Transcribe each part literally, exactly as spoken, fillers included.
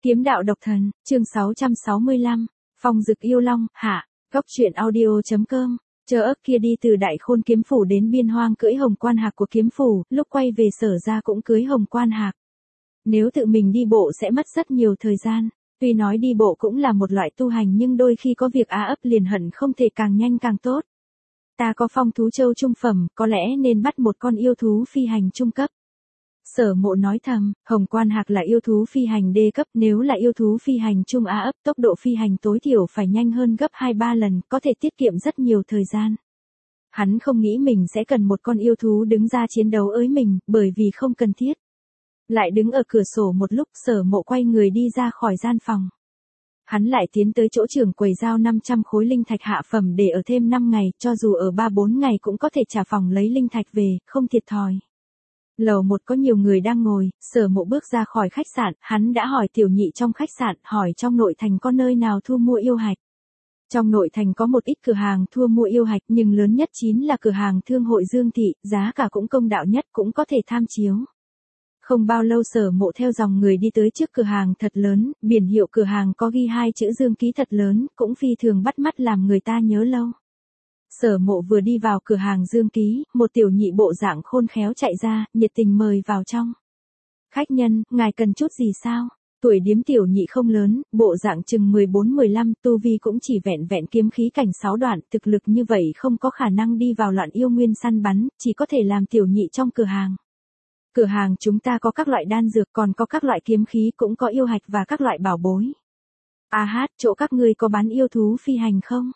Kiếm đạo độc thần, chương sáu trăm sáu mươi lăm, Phong Dực Yêu Long, hạ, góc truyện audio.com. Chờ ấp kia đi từ Đại Khôn kiếm phủ đến Biên Hoang cưỡi Hồng Quan Hạc của kiếm phủ, lúc quay về Sở ra cũng cưới Hồng Quan Hạc. Nếu tự mình đi bộ sẽ mất rất nhiều thời gian, tuy nói đi bộ cũng là một loại tu hành nhưng đôi khi có việc á ấp liền hận không thể càng nhanh càng tốt. Ta có phong thú châu trung phẩm, có lẽ nên bắt một con yêu thú phi hành trung cấp. Sở Mộ nói thầm, Hồng Quan Hạc là yêu thú phi hành đê cấp, nếu là yêu thú phi hành trung á ấp, tốc độ phi hành tối thiểu phải nhanh hơn gấp hai ba lần, có thể tiết kiệm rất nhiều thời gian. Hắn không nghĩ mình sẽ cần một con yêu thú đứng ra chiến đấu với mình, bởi vì không cần thiết. Lại đứng ở cửa sổ một lúc, Sở Mộ quay người đi ra khỏi gian phòng. Hắn lại tiến tới chỗ trưởng quầy giao năm trăm khối linh thạch hạ phẩm để ở thêm năm ngày, cho dù ở ba bốn ngày cũng có thể trả phòng lấy linh thạch về, không thiệt thòi. Lầu một có nhiều người đang ngồi, Sở Mộ bước ra khỏi khách sạn, hắn đã hỏi tiểu nhị trong khách sạn, hỏi trong nội thành có nơi nào thu mua yêu hạch. Trong nội thành có một ít cửa hàng thu mua yêu hạch nhưng lớn nhất chính là cửa hàng thương hội Dương Thị, giá cả cũng công đạo nhất, cũng có thể tham chiếu. Không bao lâu Sở Mộ theo dòng người đi tới trước cửa hàng thật lớn, biển hiệu cửa hàng có ghi hai chữ Dương ký thật lớn, cũng phi thường bắt mắt làm người ta nhớ lâu. Sở Mộ vừa đi vào cửa hàng Dương ký, một tiểu nhị bộ dạng khôn khéo chạy ra, nhiệt tình mời vào trong. Khách nhân, ngài cần chút gì sao? Tuổi điếm tiểu nhị không lớn, bộ dạng chừng mười bốn mười lăm, tu vi cũng chỉ vẹn vẹn kiếm khí cảnh sáu đoạn, thực lực như vậy không có khả năng đi vào loạn yêu nguyên săn bắn, chỉ có thể làm tiểu nhị trong cửa hàng. Cửa hàng chúng ta có các loại đan dược, còn có các loại kiếm khí, cũng có yêu hạch và các loại bảo bối. A hát, chỗ các ngươi có bán yêu thú phi hành không?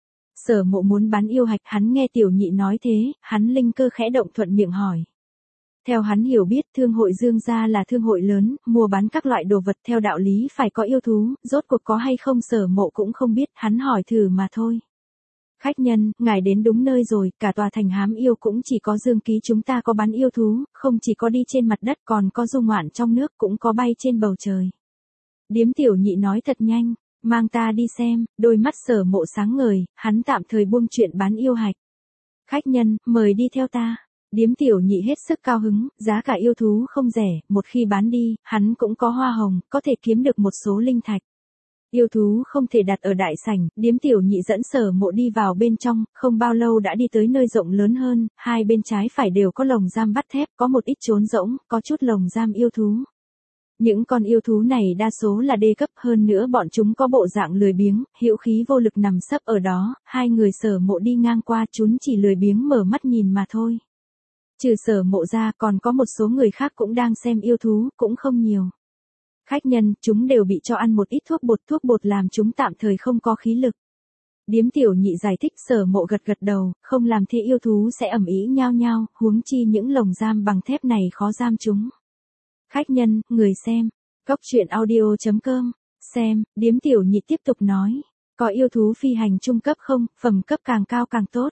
Sở Mộ muốn bán yêu hạch, hắn nghe tiểu nhị nói thế, hắn linh cơ khẽ động thuận miệng hỏi. Theo hắn hiểu biết, thương hội Dương gia là thương hội lớn, mua bán các loại đồ vật theo đạo lý phải có yêu thú, rốt cuộc có hay không Sở Mộ cũng không biết, hắn hỏi thử mà thôi. Khách nhân, ngài đến đúng nơi rồi, cả tòa thành hám yêu cũng chỉ có Dương ký chúng ta có bán yêu thú, không chỉ có đi trên mặt đất còn có du ngoạn trong nước, cũng có bay trên bầu trời. Điếm tiểu nhị nói thật nhanh, mang ta đi xem, đôi mắt Sở Mộ sáng ngời, hắn tạm thời buông chuyện bán yêu hạch. Khách nhân, mời đi theo ta. Điếm tiểu nhị hết sức cao hứng, giá cả yêu thú không rẻ, một khi bán đi, hắn cũng có hoa hồng, có thể kiếm được một số linh thạch. Yêu thú không thể đặt ở đại sảnh, điếm tiểu nhị dẫn Sở Mộ đi vào bên trong, không bao lâu đã đi tới nơi rộng lớn hơn, hai bên trái phải đều có lồng giam bắt thép, có một ít trốn rỗng, có chút lồng giam yêu thú. Những con yêu thú này đa số là đê cấp, hơn nữa bọn chúng có bộ dạng lười biếng, hữu khí vô lực nằm sấp ở đó, hai người Sở Mộ đi ngang qua chúng chỉ lười biếng mở mắt nhìn mà thôi. Trừ Sở Mộ ra còn có một số người khác cũng đang xem yêu thú, cũng không nhiều. Khách nhân, chúng đều bị cho ăn một ít thuốc bột, thuốc bột làm chúng tạm thời không có khí lực. Điếm tiểu nhị giải thích. Sở Mộ gật gật đầu, không làm thế yêu thú sẽ ầm ĩ nhao nhao, huống chi những lồng giam bằng thép này khó giam chúng. Khách nhân, người xem, góc truyện audio.com, xem, điếm tiểu nhị tiếp tục nói, có yêu thú phi hành trung cấp không, phẩm cấp càng cao càng tốt.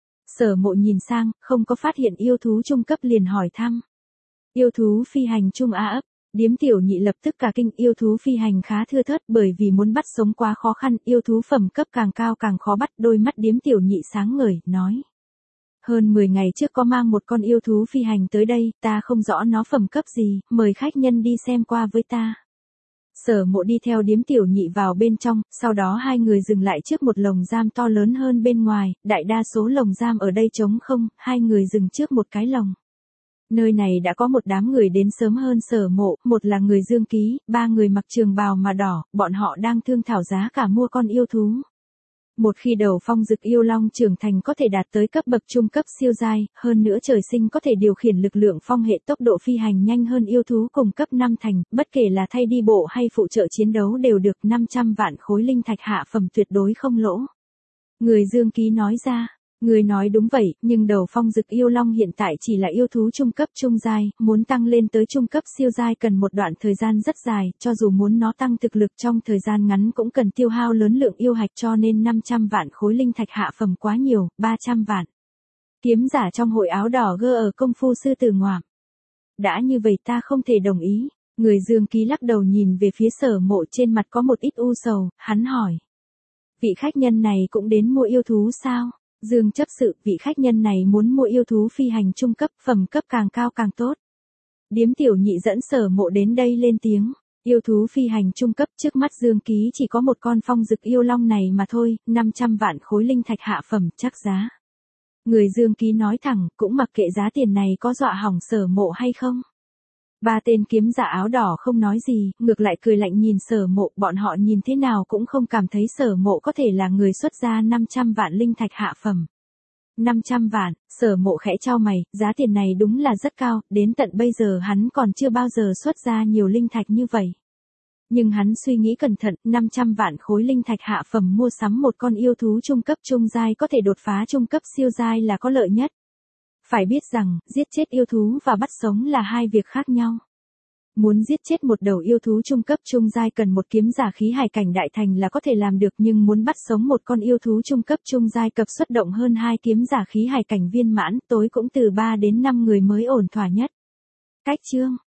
Sở Mộ nhìn sang, không có phát hiện yêu thú trung cấp liền hỏi thăm. Yêu thú phi hành trung á ấp, điếm tiểu nhị lập tức cả kinh, yêu thú phi hành khá thưa thớt bởi vì muốn bắt sống quá khó khăn, yêu thú phẩm cấp càng cao càng khó bắt, đôi mắt điếm tiểu nhị sáng ngời, nói. Hơn mười ngày trước có mang một con yêu thú phi hành tới đây, ta không rõ nó phẩm cấp gì, mời khách nhân đi xem qua với ta. Sở Mộ đi theo điếm tiểu nhị vào bên trong, sau đó hai người dừng lại trước một lồng giam to lớn hơn bên ngoài, đại đa số lồng giam ở đây trống không, hai người dừng trước một cái lồng. Nơi này đã có một đám người đến sớm hơn Sở Mộ, một là người Dương ký, ba người mặc trường bào mà đỏ, bọn họ đang thương thảo giá cả mua con yêu thú. Một khi đầu Phong Dực Yêu Long trưởng thành có thể đạt tới cấp bậc trung cấp siêu giai, hơn nữa trời sinh có thể điều khiển lực lượng phong hệ, tốc độ phi hành nhanh hơn yêu thú cùng cấp năm thành, bất kể là thay đi bộ hay phụ trợ chiến đấu đều được năm trăm vạn khối linh thạch hạ phẩm tuyệt đối không lỗ. Người Dương ký nói ra. Người nói đúng vậy, nhưng đầu Phong Dực Yêu Long hiện tại chỉ là yêu thú trung cấp trung giai, muốn tăng lên tới trung cấp siêu giai cần một đoạn thời gian rất dài, cho dù muốn nó tăng thực lực trong thời gian ngắn cũng cần tiêu hao lớn lượng yêu hạch, cho nên năm trăm vạn khối linh thạch hạ phẩm quá nhiều, ba trăm vạn. Kiếm giả trong hội áo đỏ gơ ở công phu sư tử ngoạm. Đã như vậy ta không thể đồng ý. Người Dương ký lắc đầu nhìn về phía Sở Mộ, trên mặt có một ít u sầu, hắn hỏi. Vị khách nhân này cũng đến mua yêu thú sao? Dương chấp sự, vị khách nhân này muốn mua yêu thú phi hành trung cấp, phẩm cấp càng cao càng tốt. Điếm tiểu nhị dẫn Sở Mộ đến đây lên tiếng. Yêu thú phi hành trung cấp trước mắt Dương Ký chỉ có một con phong dực yêu long này mà thôi, năm trăm vạn khối linh thạch hạ phẩm chắc giá. Người Dương Ký nói thẳng, cũng mặc kệ giá tiền này có dọa hỏng Sở Mộ hay không. Ba tên kiếm giả áo đỏ không nói gì, ngược lại cười lạnh nhìn Sở Mộ, bọn họ nhìn thế nào cũng không cảm thấy Sở Mộ có thể là người xuất ra năm trăm vạn linh thạch hạ phẩm. năm trăm vạn, Sở Mộ khẽ chau mày, giá tiền này đúng là rất cao, đến tận bây giờ hắn còn chưa bao giờ xuất ra nhiều linh thạch như vậy. Nhưng hắn suy nghĩ cẩn thận, năm trăm vạn khối linh thạch hạ phẩm mua sắm một con yêu thú trung cấp trung giai có thể đột phá trung cấp siêu giai là có lợi nhất. Phải biết rằng, giết chết yêu thú và bắt sống là hai việc khác nhau. Muốn giết chết một đầu yêu thú trung cấp trung giai cần một kiếm giả khí hải cảnh đại thành là có thể làm được, nhưng muốn bắt sống một con yêu thú trung cấp trung giai cấp xuất động hơn hai kiếm giả khí hải cảnh viên mãn, tối cũng từ ba đến năm người mới ổn thỏa nhất. Cách chương